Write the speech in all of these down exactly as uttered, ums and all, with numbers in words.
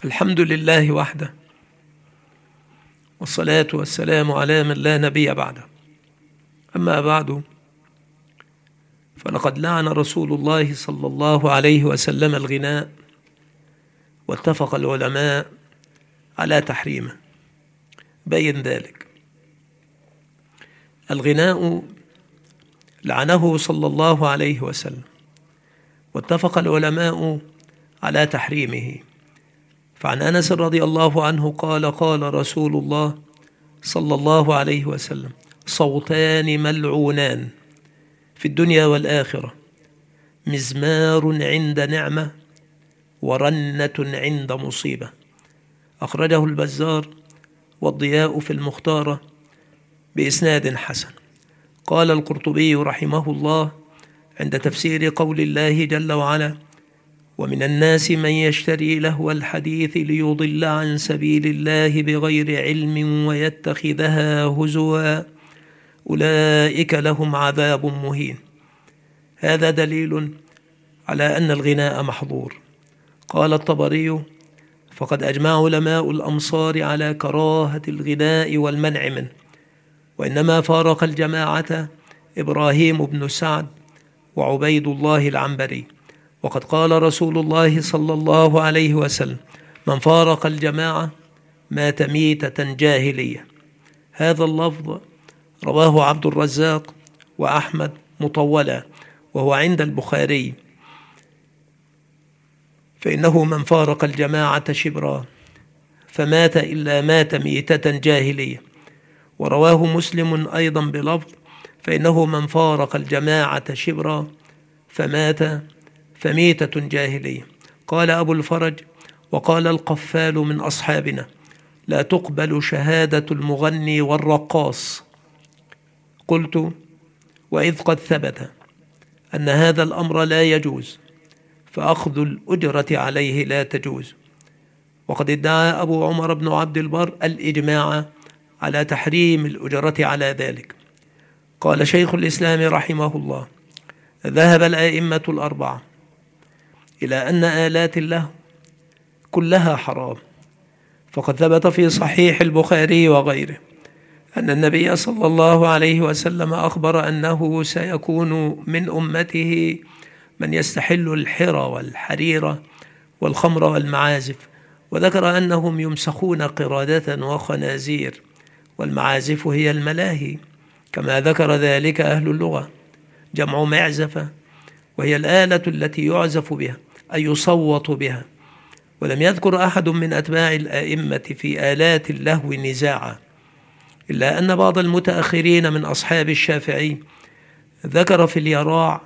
الحمد لله وحده، والصلاة والسلام على من لا نبي بعده. أما بعد، فلقد لعن رسول الله صلى الله عليه وسلم الغناء، واتفق العلماء على تحريمه. بين ذلك: الغناء لعنه صلى الله عليه وسلم، واتفق العلماء على تحريمه. فعن أنس رضي الله عنه قال: قال رسول الله صلى الله عليه وسلم: صوتان ملعونان في الدنيا والآخرة، مزمار عند نعمة ورنة عند مصيبة. أخرجه البزار والضياء في المختارة بإسناد حسن. قال القرطبي رحمه الله عند تفسير قول الله جل وعلا: ومن الناس من يشتري لهو الحديث ليضل عن سبيل الله بغير علم ويتخذها هزوا أولئك لهم عذاب مهين. هذا دليل على أن الغناء محظور. قال الطبري: فقد أجمع علماء الأمصار على كراهة الغناء والمنع منه، وإنما فارق الجماعة إبراهيم بن سعد وعبيد الله العنبري. وقد قال رسول الله صلى الله عليه وسلم: من فارق الجماعة مات ميتة جاهلية. هذا اللفظ رواه عبد الرزاق وأحمد مطولا، وهو عند البخاري، فإنه من فارق الجماعة شبرا فمات إلا مات ميتة جاهلية. ورواه مسلم أيضا بلفظ: فإنه من فارق الجماعة شبرا فمات فميتة جاهلية. قال أبو الفرج: وقال القفال من أصحابنا: لا تقبل شهادة المغني والرقاص. قلت: وإذ قد ثبت أن هذا الأمر لا يجوز، فأخذ الأجرة عليه لا تجوز. وقد ادعى أبو عمر بن عبد البر الإجماع على تحريم الأجرة على ذلك. قال شيخ الإسلام رحمه الله: ذهب الأئمة الأربعة إلى أن آلات اللهو كلها حرام، فقد ثبت في صحيح البخاري وغيره أن النبي صلى الله عليه وسلم أخبر أنه سيكون من أمته من يستحل الحر والحرير والخمر والمعازف، وذكر أنهم يمسخون قرادة وخنازير، والمعازف هي الملاهي، كما ذكر ذلك أهل اللغة، جمع معزفة، وهي الآلة التي يعزف بها أي يصوت بها. ولم يذكر أحد من أتباع الأئمة في آلات اللهو نزاعا، إلا أن بعض المتأخرين من أصحاب الشافعي ذكر في اليراع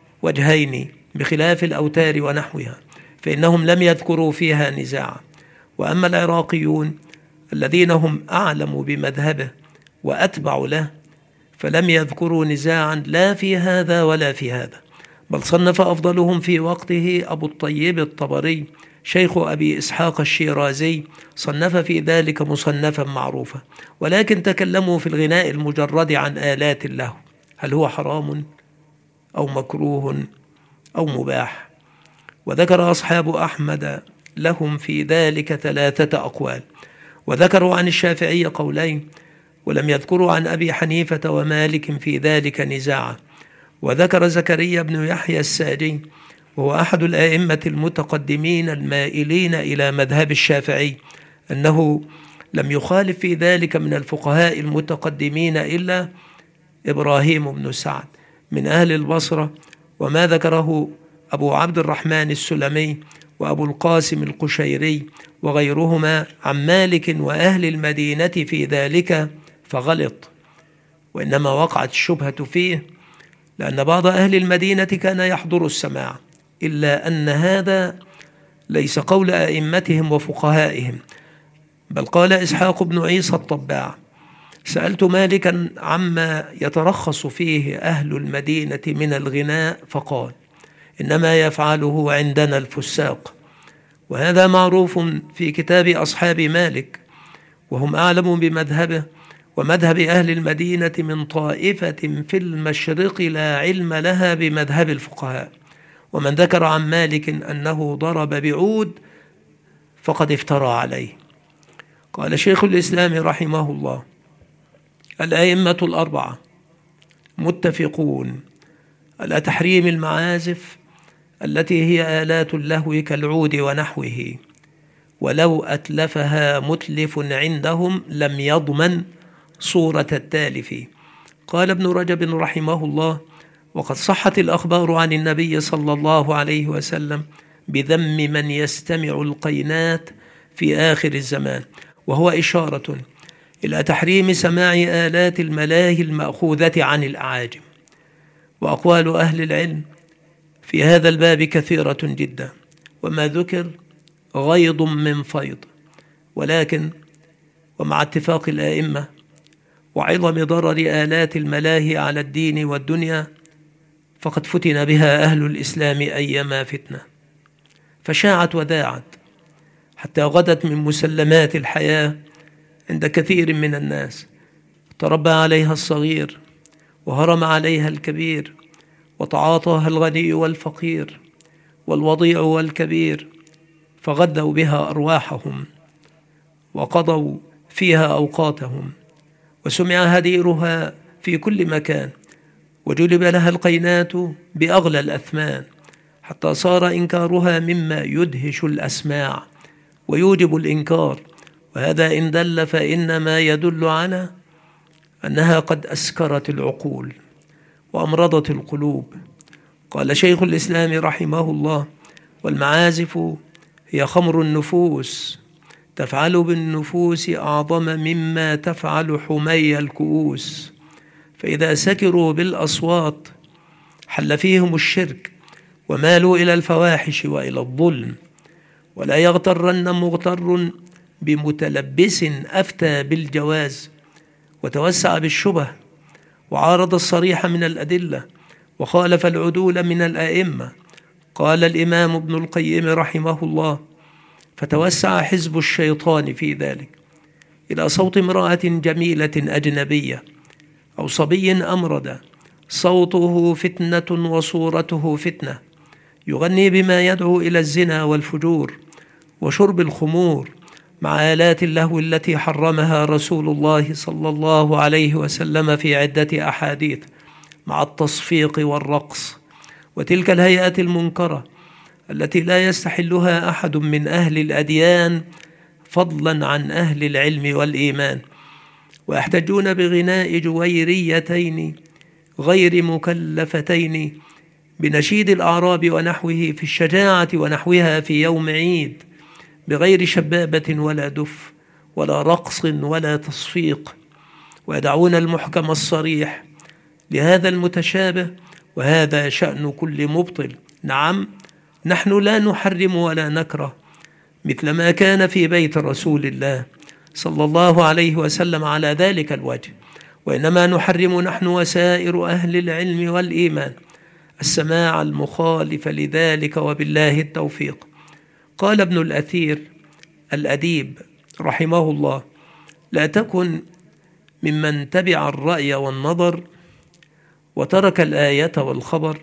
وجهين بخلاف الأوتار ونحوها، فإنهم لم يذكروا فيها نزاعا. وأما العراقيون الذين هم أعلم بمذهبه وأتبع له فلم يذكروا نزاعا لا في هذا ولا في هذا، بل صنف أفضلهم في وقته أبو الطيب الطبري شيخ أبي إسحاق الشيرازي، صنف في ذلك مصنفا معروفا، ولكن تكلموا في الغناء المجرد عن آلات اللهو، هل هو حرام أو مكروه أو مباح. وذكر أصحاب أحمد لهم في ذلك ثلاثة أقوال، وذكروا عن الشافعي قولين، ولم يذكروا عن أبي حنيفة ومالك في ذلك نزاعا. وذكر زكريا بن يحيى الساجي، وهو أحد الأئمة المتقدمين المائلين إلى مذهب الشافعي، أنه لم يخالف في ذلك من الفقهاء المتقدمين إلا إبراهيم بن سعد من أهل البصرة، وما ذكره أبو عبد الرحمن السلمي وأبو القاسم القشيري وغيرهما عن مالك وأهل المدينة في ذلك فغلط، وإنما وقعت الشبهة فيه لأن بعض أهل المدينة كان يحضر السماع، إلا أن هذا ليس قول أئمتهم وفقهائهم، بل قال إسحاق بن عيسى الطباع: سألت مالكا عما يترخص فيه أهل المدينة من الغناء، فقال: إنما يفعله عندنا الفساق. وهذا معروف في كتاب أصحاب مالك، وهم أعلم بمذهبه ومذهب أهل المدينة من طائفة في المشرق لا علم لها بمذهب الفقهاء. ومن ذكر عن مالك أنه ضرب بعود فقد افترى عليه. قال شيخ الإسلام رحمه الله: الأئمة الأربعة متفقون على تحريم المعازف التي هي آلات اللهو كالعود ونحوه، ولو أتلفها متلف عندهم لم يضمن صورة التالف. قال ابن رجب رحمه الله: وقد صحت الأخبار عن النبي صلى الله عليه وسلم بذم من يستمع القينات في آخر الزمان، وهو إشارة إلى تحريم سماع آلات الملاهي المأخوذة عن الأعاجم. وأقوال أهل العلم في هذا الباب كثيرة جدا، وما ذكر غيض من فيض، ولكن ومع اتفاق الآئمة وعظم ضرر آلات الملاهي على الدين والدنيا، فقد فتن بها أهل الإسلام أيما فتنة، فشاعت وذاعت حتى غدت من مسلمات الحياة عند كثير من الناس، تربى عليها الصغير وهرم عليها الكبير، وتعاطاها الغني والفقير والوضيع والكبير، فغذوا بها أرواحهم وقضوا فيها أوقاتهم، وسمع هديرها في كل مكان، وجلب لها القينات بأغلى الأثمان، حتى صار إنكارها مما يدهش الأسماع ويوجب الإنكار. وهذا إن دل فإنما يدل على أنها قد أسكرت العقول وأمرضت القلوب. قال شيخ الإسلام رحمه الله: والمعازف هي خمر النفوس، تفعل بالنفوس أعظم مما تفعل حمي الكؤوس، فإذا سكروا بالأصوات حل فيهم الشرك ومالوا إلى الفواحش وإلى الظلم. ولا يغترن مغتر بمتلبس أفتى بالجواز وتوسع بالشبه وعارض الصريح من الأدلة وخالف العدول من الأئمة. قال الإمام ابن القيم رحمه الله: فتوسع حزب الشيطان في ذلك إلى صوت امرأة جميلة أجنبية أو صبي أمرد صوته فتنة وصورته فتنة، يغني بما يدعو إلى الزنا والفجور وشرب الخمور، مع آلات اللهو التي حرمها رسول الله صلى الله عليه وسلم في عدة أحاديث، مع التصفيق والرقص وتلك الهيئات المنكرة التي لا يستحلها أحد من أهل الأديان فضلا عن أهل العلم والإيمان. ويحتجون بغناء جويريتين غير مكلفتين بنشيد الأعراب ونحوه في الشجاعة ونحوها في يوم عيد، بغير شبابة ولا دف ولا رقص ولا تصفيق، ويدعون المحكم الصريح لهذا المتشابه، وهذا شأن كل مبطل. نعم، نحن لا نحرم ولا نكره مثل ما كان في بيت رسول الله صلى الله عليه وسلم على ذلك الوجه، وإنما نحرم نحن وسائر أهل العلم والإيمان السماع المخالف لذلك، وبالله التوفيق. قال ابن الأثير الأديب رحمه الله: لا تكن ممن تبع الرأي والنظر وترك الآية والخبر،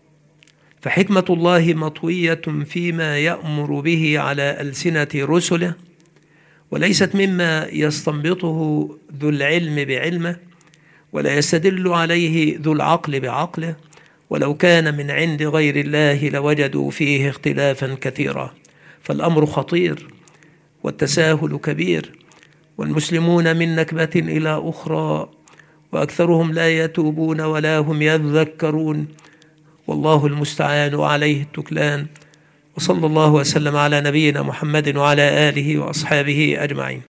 فحكمة الله مطوية فيما يأمر به على ألسنة رسله، وليست مما يستنبطه ذو العلم بعلمه ولا يستدل عليه ذو العقل بعقله، ولو كان من عند غير الله لوجدوا فيه اختلافا كثيرا. فالأمر خطير والتساهل كبير، والمسلمون من نكبة إلى أخرى، وأكثرهم لا يتوبون ولا هم يذكرون، والله المستعان وعليه التكلان. وصلى الله وسلم على نبينا محمد وعلى آله وأصحابه أجمعين.